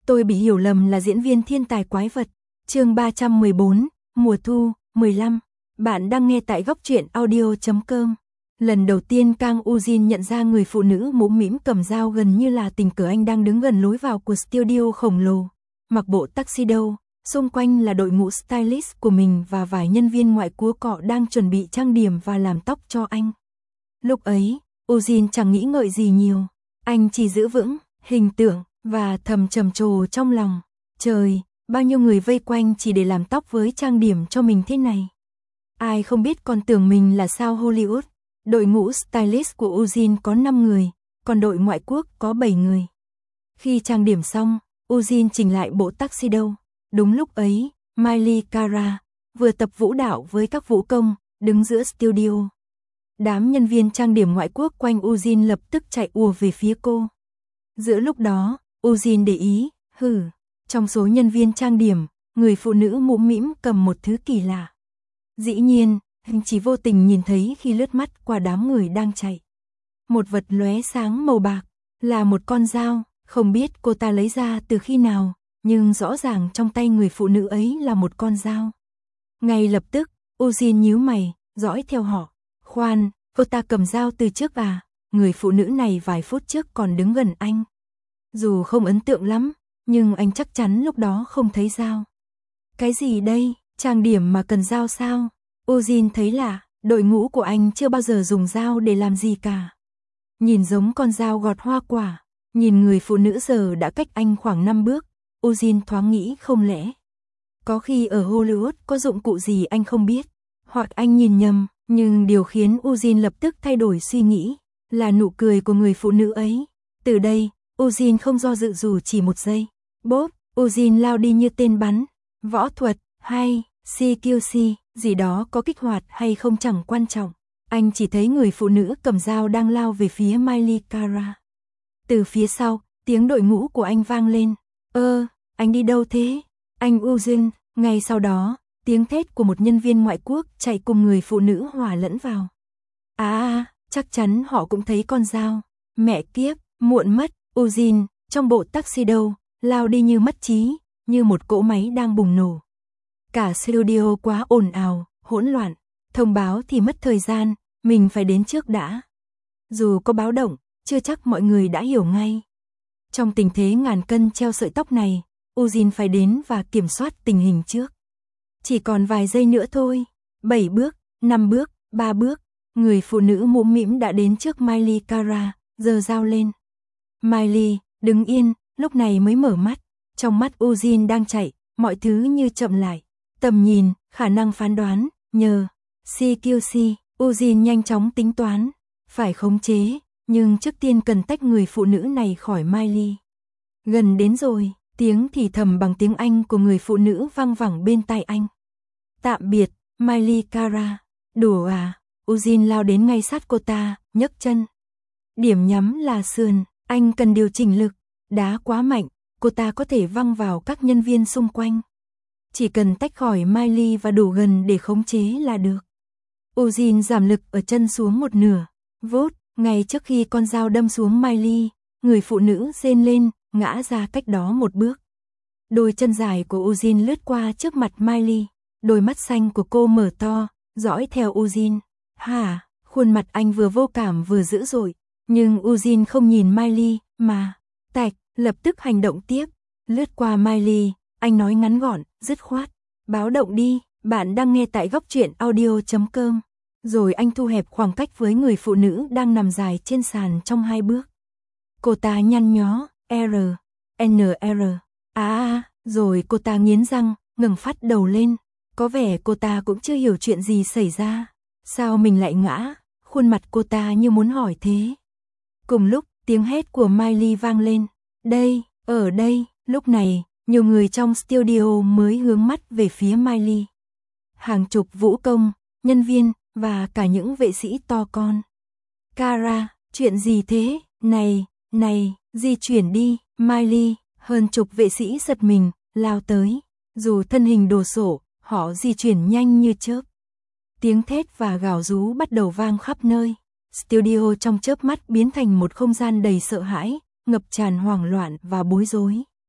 Tôi bị hiểu lầm là diễn viên thiên tài quái vật. Chương 314, mùa thu, 15. Bạn đang nghe tại góc truyện audio.com. Lần đầu tiên Kang Ujin nhận ra người phụ nữ mũm mĩm cầm dao gần như là tình cờ anh đang đứng gần lối vào của studio khổng lồ. Mặc bộ tuxedo, xung quanh là đội ngũ stylist của mình và vài nhân viên ngoại cúa cọ đang chuẩn bị trang điểm và làm tóc cho anh. Lúc ấy, Ujin chẳng nghĩ ngợi gì nhiều. Anh chỉ giữ vững hình tượng và thầm trầm trồ trong lòng. Trời, bao nhiêu người vây quanh chỉ để làm tóc với trang điểm cho mình thế này. Ai không biết còn tưởng mình là sao Hollywood. Đội ngũ stylist của Ujin có 5 người, còn đội ngoại quốc có 7 người. Khi trang điểm xong, Ujin chỉnh lại bộ tuxedo. Đúng lúc ấy, Miley Cara vừa tập vũ đạo với các vũ công, đứng giữa studio. Đám nhân viên trang điểm ngoại quốc quanh Ujin lập tức chạy ùa về phía cô. Giữa lúc đó, Ujin để ý, trong số nhân viên trang điểm, người phụ nữ mũm mĩm cầm một thứ kỳ lạ. Dĩ nhiên, anh chỉ vô tình nhìn thấy khi lướt mắt qua đám người đang chạy. Một vật lóe sáng màu bạc, là một con dao, không biết cô ta lấy ra từ khi nào, nhưng rõ ràng trong tay người phụ nữ ấy là một con dao. Ngay lập tức, Ujin nhíu mày, dõi theo họ. Khoan, cô ta cầm dao từ trước à? Người phụ nữ này vài phút trước còn đứng gần anh. Dù không ấn tượng lắm, nhưng anh chắc chắn lúc đó không thấy dao. Cái gì đây? Trang điểm mà cần dao sao? Ujin thấy lạ, đội ngũ của anh chưa bao giờ dùng dao để làm gì cả. Nhìn giống con dao gọt hoa quả, nhìn người phụ nữ giờ đã cách anh khoảng 5 bước, Ujin thoáng nghĩ không lẽ. Có khi ở Hollywood có dụng cụ gì anh không biết, hoặc anh nhìn nhầm, nhưng điều khiến Ujin lập tức thay đổi suy nghĩ, là nụ cười của người phụ nữ ấy. Từ đây, Ujin không do dự dù chỉ một giây. Bốp, Ujin lao đi như tên bắn. Võ thuật, hay, CQC, gì đó có kích hoạt hay không chẳng quan trọng. Anh chỉ thấy người phụ nữ cầm dao đang lao về phía Miley Cara. Từ phía sau, tiếng đội ngũ của anh vang lên. Anh đi đâu thế? Anh Ujin. Ngay sau đó, tiếng thét của một nhân viên ngoại quốc chạy cùng người phụ nữ hòa lẫn vào. Chắc chắn họ cũng thấy con dao. Mẹ kiếp, muộn mất. Ujin, trong bộ tuxedo, lao đi như mất trí, như một cỗ máy đang bùng nổ. Cả studio quá ồn ào, hỗn loạn. Thông báo thì mất thời gian, mình phải đến trước đã. Dù có báo động, chưa chắc mọi người đã hiểu ngay. Trong tình thế ngàn cân treo sợi tóc này, Ujin phải đến và kiểm soát tình hình trước. Chỉ còn vài giây nữa thôi. 7 bước, 5 bước, 3 bước. Người phụ nữ mũm mĩm đã đến trước Miley Cara, giơ dao lên. Miley, đứng yên, lúc này mới mở mắt. Trong mắt Ujin đang chạy, mọi thứ như chậm lại. Tầm nhìn, khả năng phán đoán, nhờ CQC, Ujin nhanh chóng tính toán. Phải khống chế, nhưng trước tiên cần tách người phụ nữ này khỏi Miley. Gần đến rồi, tiếng thì thầm bằng tiếng Anh của người phụ nữ vang vẳng bên tai anh. Tạm biệt, Miley Cara. Đùa à? Ujin lao đến ngay sát cô ta, nhấc chân. Điểm nhắm là sườn, anh cần điều chỉnh lực. Đá quá mạnh, cô ta có thể văng vào các nhân viên xung quanh. Chỉ cần tách khỏi Miley và đủ gần để khống chế là được. Ujin giảm lực ở chân xuống một nửa. Vốt, ngay trước khi con dao đâm xuống Miley, người phụ nữ rên lên, ngã ra cách đó một bước. Đôi chân dài của Ujin lướt qua trước mặt Miley. Đôi mắt xanh của cô mở to, dõi theo Ujin. Khuôn mặt anh vừa vô cảm vừa dữ dội. Nhưng Ujin không nhìn Miley, mà lập tức hành động tiếp. Lướt qua Miley, anh nói ngắn gọn, dứt khoát. Báo động đi, bạn đang nghe tại góc truyện audio.com. Rồi anh thu hẹp khoảng cách với người phụ nữ đang nằm dài trên sàn trong 2 bước. Cô ta nhăn nhó, NR. Rồi cô ta nghiến răng, ngẩng phát đầu lên. Có vẻ cô ta cũng chưa hiểu chuyện gì xảy ra. Sao mình lại ngã? Khuôn mặt cô ta như muốn hỏi thế. Cùng lúc, tiếng hét của Miley vang lên. Ở đây, lúc này, nhiều người trong studio mới hướng mắt về phía Miley. Hàng chục vũ công, nhân viên, và cả những vệ sĩ to con. Cara, chuyện gì thế? Này, di chuyển đi, Miley. Hơn chục vệ sĩ giật mình, lao tới. Dù thân hình đồ sộ, họ di chuyển nhanh như chớp. Tiếng thét và gào rú bắt đầu vang khắp nơi. Studio trong chớp mắt biến thành một không gian đầy sợ hãi, ngập tràn hoảng loạn và bối rối.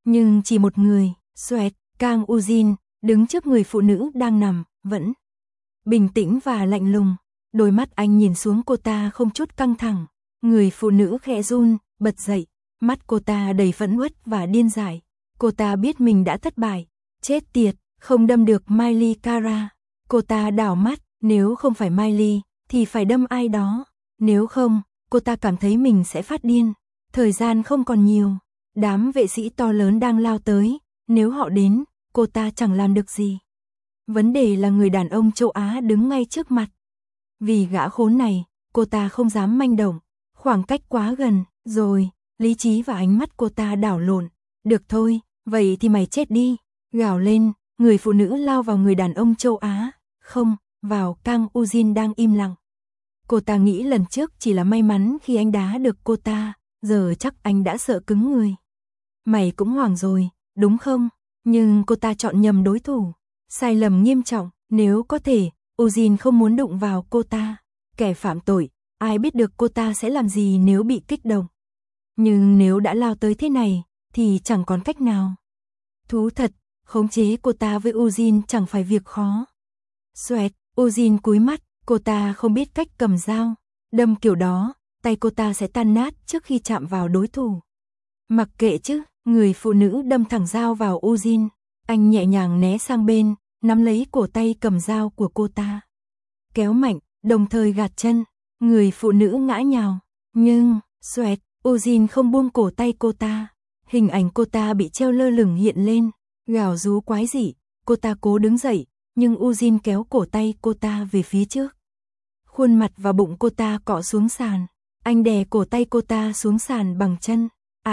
Nhưng chỉ một người, xoẹt, Kang Ujin, đứng trước người phụ nữ đang nằm, vẫn bình tĩnh và lạnh lùng. Đôi mắt anh nhìn xuống cô ta không chút căng thẳng. Người phụ nữ khẽ run, bật dậy. Mắt cô ta đầy phẫn uất và điên dại. Cô ta biết mình đã thất bại. Chết tiệt, không đâm được Miley Cara. Cô ta đảo mắt, nếu không phải Miley, thì phải đâm ai đó. Nếu không, cô ta cảm thấy mình sẽ phát điên. Thời gian không còn nhiều. Đám vệ sĩ to lớn đang lao tới. Nếu họ đến, cô ta chẳng làm được gì. Vấn đề là người đàn ông châu Á đứng ngay trước mặt. Vì gã khốn này, cô ta không dám manh động. Khoảng cách quá gần, rồi, lý trí và ánh mắt cô ta đảo lộn. Được thôi, vậy thì mày chết đi. Gào lên, người phụ nữ lao vào người đàn ông châu Á. Không, vào Kang Ujin đang im lặng. Cô ta nghĩ lần trước chỉ là may mắn khi anh đá được cô ta, giờ chắc anh đã sợ cứng người. Mày cũng hoảng rồi, đúng không? Nhưng cô ta chọn nhầm đối thủ. Sai lầm nghiêm trọng, nếu có thể, Ujin không muốn đụng vào cô ta. Kẻ phạm tội, ai biết được cô ta sẽ làm gì nếu bị kích động. Nhưng nếu đã lao tới thế này, thì chẳng còn cách nào. Thú thật, khống chế cô ta với Ujin chẳng phải việc khó. Xoẹt, Ujin cúi mắt, cô ta không biết cách cầm dao. Đâm kiểu đó, tay cô ta sẽ tan nát trước khi chạm vào đối thủ. Mặc kệ chứ, người phụ nữ đâm thẳng dao vào Ujin. Anh nhẹ nhàng né sang bên, nắm lấy cổ tay cầm dao của cô ta. Kéo mạnh, đồng thời gạt chân, người phụ nữ ngã nhào. Nhưng, xoẹt, Ujin không buông cổ tay cô ta. Hình ảnh cô ta bị treo lơ lửng hiện lên, gào rú quái dị. Cô ta cố đứng dậy, nhưng Ujin kéo cổ tay cô ta về phía trước. Khuôn mặt và bụng cô ta cọ xuống sàn. Anh đè cổ tay cô ta xuống sàn bằng chân.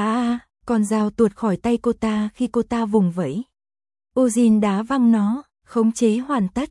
Con dao tuột khỏi tay cô ta khi cô ta vùng vẫy. Ujin đá văng nó, khống chế hoàn tất.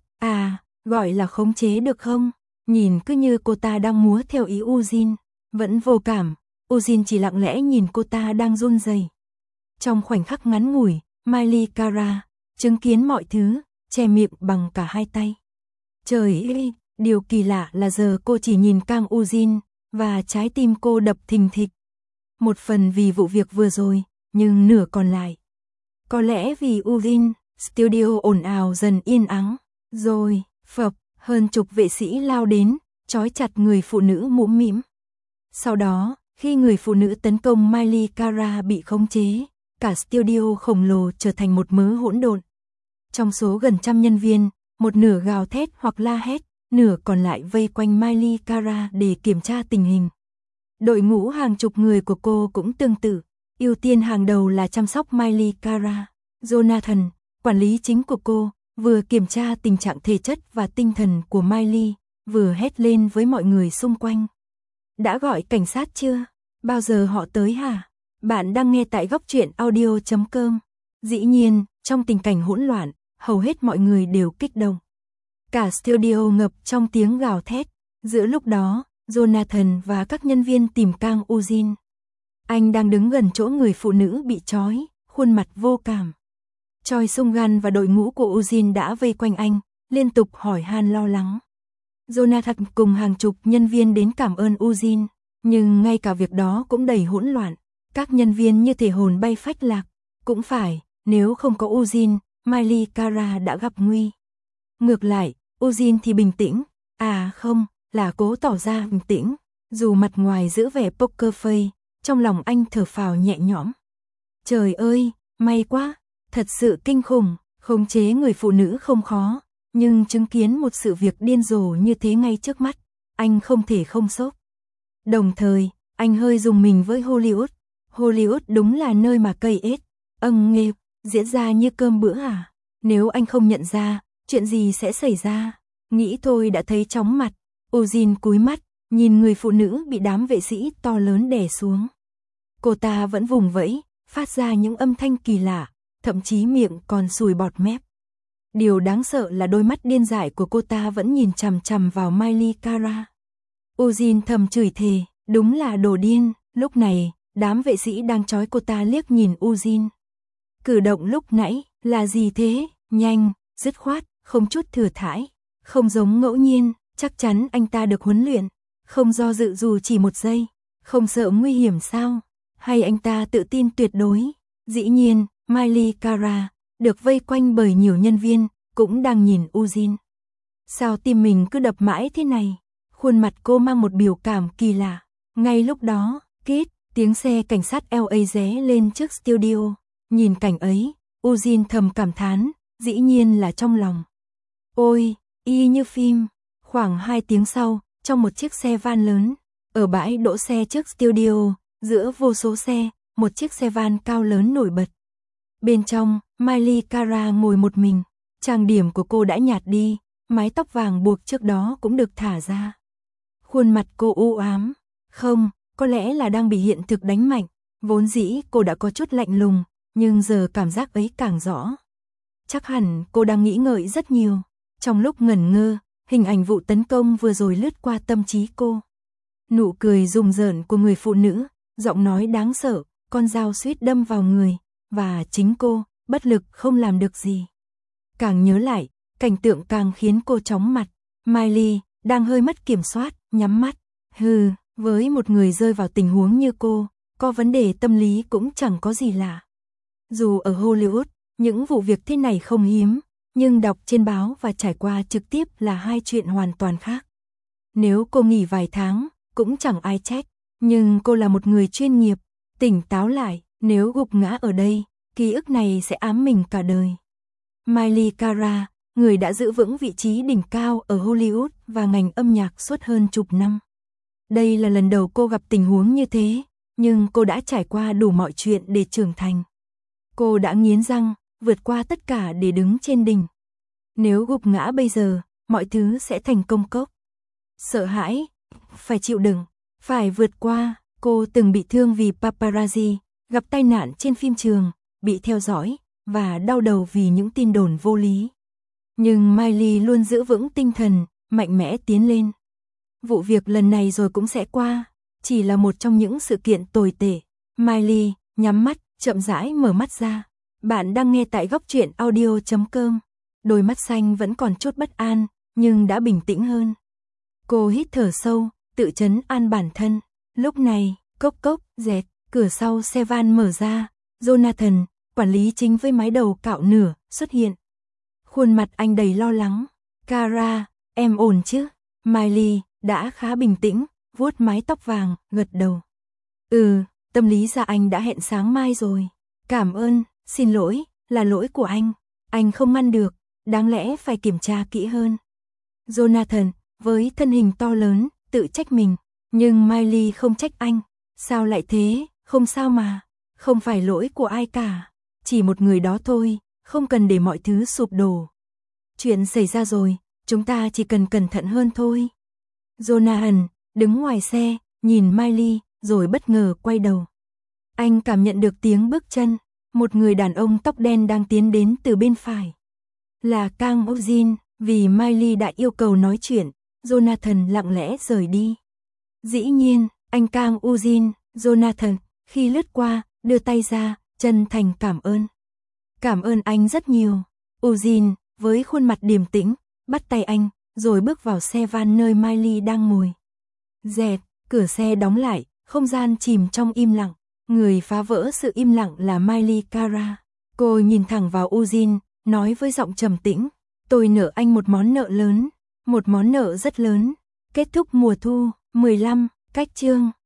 Gọi là khống chế được không? Nhìn cứ như cô ta đang múa theo ý Ujin. Vẫn vô cảm, Ujin chỉ lặng lẽ nhìn cô ta đang run rẩy. Trong khoảnh khắc ngắn ngủi, Miley Cara chứng kiến mọi thứ, che miệng bằng cả hai tay. Trời ơi, điều kỳ lạ là giờ cô chỉ nhìn Kang Ujin, và trái tim cô đập thình thịch. Một phần vì vụ việc vừa rồi, nhưng nửa còn lại. Có lẽ vì Ujin, studio ồn ào dần yên ắng. Rồi, phập, hơn chục vệ sĩ lao đến, trói chặt người phụ nữ mũm mĩm. Sau đó, khi người phụ nữ tấn công Miley Cara bị khống chế, cả studio khổng lồ trở thành một mớ hỗn độn. Trong số gần trăm nhân viên, một nửa gào thét hoặc la hét, nửa còn lại vây quanh Miley Cara để kiểm tra tình hình. Đội ngũ hàng chục người của cô cũng tương tự, ưu tiên hàng đầu là chăm sóc Miley Cara. Jonathan, quản lý chính của cô, vừa kiểm tra tình trạng thể chất và tinh thần của Miley, vừa hét lên với mọi người xung quanh. Đã gọi cảnh sát chưa? Bao giờ họ tới hả? Bạn đang nghe tại góc truyện audio.com. Dĩ nhiên, trong tình cảnh hỗn loạn, hầu hết mọi người đều kích động. Cả studio ngập trong tiếng gào thét. Giữa lúc đó, Jonathan và các nhân viên tìm Kang Ujin. Anh đang đứng gần chỗ người phụ nữ bị trói, khuôn mặt vô cảm. Choi Sung-gan và đội ngũ của Ujin đã vây quanh anh, liên tục hỏi han lo lắng. Jonathan cùng hàng chục nhân viên đến cảm ơn Ujin, nhưng ngay cả việc đó cũng đầy hỗn loạn. Các nhân viên như thể hồn bay phách lạc. Cũng phải, nếu không có Ujin, Miley Cara đã gặp nguy. Ngược lại, Ujin thì bình tĩnh. Không, là cố tỏ ra bình tĩnh. Dù mặt ngoài giữ vẻ poker face, trong lòng anh thở phào nhẹ nhõm. Trời ơi, may quá, thật sự kinh khủng. Khống chế người phụ nữ không khó, nhưng chứng kiến một sự việc điên rồ như thế ngay trước mắt, anh không thể không sốc. Đồng thời, anh hơi rùng mình với Hollywood. Hollywood đúng là nơi mà cây ếch, nghê, diễn ra như cơm bữa à? Nếu anh không nhận ra, chuyện gì sẽ xảy ra? Nghĩ thôi đã thấy chóng mặt. Ujin cúi mắt, nhìn người phụ nữ bị đám vệ sĩ to lớn đè xuống. Cô ta vẫn vùng vẫy, phát ra những âm thanh kỳ lạ, thậm chí miệng còn sùi bọt mép. Điều đáng sợ là đôi mắt điên dại của cô ta vẫn nhìn chằm chằm vào Miley Cara. Ujin thầm chửi thề, đúng là đồ điên. Lúc này, đám vệ sĩ đang trói cô ta liếc nhìn Ujin. Cử động lúc nãy là gì thế? Nhanh, dứt khoát, không chút thừa thãi. Không giống ngẫu nhiên, chắc chắn anh ta được huấn luyện. Không do dự dù chỉ một giây. Không sợ nguy hiểm sao? Hay anh ta tự tin tuyệt đối? Dĩ nhiên, Miley Cara, được vây quanh bởi nhiều nhân viên, cũng đang nhìn Eugene. Sao tim mình cứ đập mãi thế này? Khuôn mặt cô mang một biểu cảm kỳ lạ. Ngay lúc đó, kít, tiếng xe cảnh sát LA ré lên trước studio. Nhìn cảnh ấy, Eugene thầm cảm thán, dĩ nhiên là trong lòng. Ôi, y như phim. Khoảng 2 tiếng sau, trong một chiếc xe van lớn, ở bãi đỗ xe trước studio, giữa vô số xe, một chiếc xe van cao lớn nổi bật. Bên trong, Miley Cara ngồi một mình. Trang điểm của cô đã nhạt đi, mái tóc vàng buộc trước đó cũng được thả ra. Khuôn mặt cô u ám. Không, có lẽ là đang bị hiện thực đánh mạnh. Vốn dĩ cô đã có chút lạnh lùng, nhưng giờ cảm giác ấy càng rõ. Chắc hẳn cô đang nghĩ ngợi rất nhiều. Trong lúc ngẩn ngơ, hình ảnh vụ tấn công vừa rồi lướt qua tâm trí cô. Nụ cười rùng rợn của người phụ nữ, giọng nói đáng sợ, con dao suýt đâm vào người, và chính cô, bất lực không làm được gì. Càng nhớ lại, cảnh tượng càng khiến cô chóng mặt. Miley, đang hơi mất kiểm soát, nhắm mắt. Với một người rơi vào tình huống như cô, có vấn đề tâm lý cũng chẳng có gì lạ. Dù ở Hollywood, những vụ việc thế này không hiếm, nhưng đọc trên báo và trải qua trực tiếp là hai chuyện hoàn toàn khác. Nếu cô nghỉ vài tháng, cũng chẳng ai trách, nhưng cô là một người chuyên nghiệp, tỉnh táo lại, nếu gục ngã ở đây, ký ức này sẽ ám mình cả đời. Miley Cara, người đã giữ vững vị trí đỉnh cao ở Hollywood và ngành âm nhạc suốt hơn chục năm. Đây là lần đầu cô gặp tình huống như thế, nhưng cô đã trải qua đủ mọi chuyện để trưởng thành. Cô đã nghiến răng, vượt qua tất cả để đứng trên đỉnh. Nếu gục ngã bây giờ, mọi thứ sẽ thành công cốc. Sợ hãi, phải chịu đựng, phải vượt qua. Cô từng bị thương vì paparazzi, gặp tai nạn trên phim trường, bị theo dõi, và đau đầu vì những tin đồn vô lý. Nhưng Miley luôn giữ vững tinh thần, mạnh mẽ tiến lên. Vụ việc lần này rồi cũng sẽ qua, chỉ là một trong những sự kiện tồi tệ. Miley, nhắm mắt, chậm rãi mở mắt ra. Bạn đang nghe tại Góc Truyện Audio.com. Đôi mắt xanh vẫn còn chút bất an, nhưng đã bình tĩnh hơn. Cô hít thở sâu, tự trấn an bản thân. Lúc này, cốc cốc, dẹt, cửa sau xe van mở ra. Jonathan, quản lý chính với mái đầu cạo nửa, xuất hiện. Khuôn mặt anh đầy lo lắng. Cara, em ổn chứ? Miley đã khá bình tĩnh, vuốt mái tóc vàng, gật đầu. Tâm lý ra anh đã hẹn sáng mai rồi. Cảm ơn, xin lỗi, là lỗi của anh không ăn được, đáng lẽ phải kiểm tra kỹ hơn. Jonathan, với thân hình to lớn, tự trách mình, nhưng Miley không trách anh. Sao lại thế, không sao mà, không phải lỗi của ai cả, chỉ một người đó thôi, không cần để mọi thứ sụp đổ. Chuyện xảy ra rồi, chúng ta chỉ cần cẩn thận hơn thôi. Jonathan, đứng ngoài xe, nhìn Miley, rồi bất ngờ quay đầu. Anh cảm nhận được tiếng bước chân, một người đàn ông tóc đen đang tiến đến từ bên phải. Là Kang Eugene, vì Miley đã yêu cầu nói chuyện, Jonathan lặng lẽ rời đi. Dĩ nhiên, anh Kang Eugene, Jonathan, khi lướt qua, đưa tay ra, chân thành cảm ơn. Cảm ơn anh rất nhiều. Eugene, với khuôn mặt điềm tĩnh, bắt tay anh, rồi bước vào xe van nơi Miley đang ngồi. Dẹt, cửa xe đóng lại, không gian chìm trong im lặng. Người phá vỡ sự im lặng là Miley Cara. Cô nhìn thẳng vào Eugene, nói với giọng trầm tĩnh. Tôi nợ anh một món nợ lớn, một món nợ rất lớn. Kết thúc mùa thu, 15, cách chương.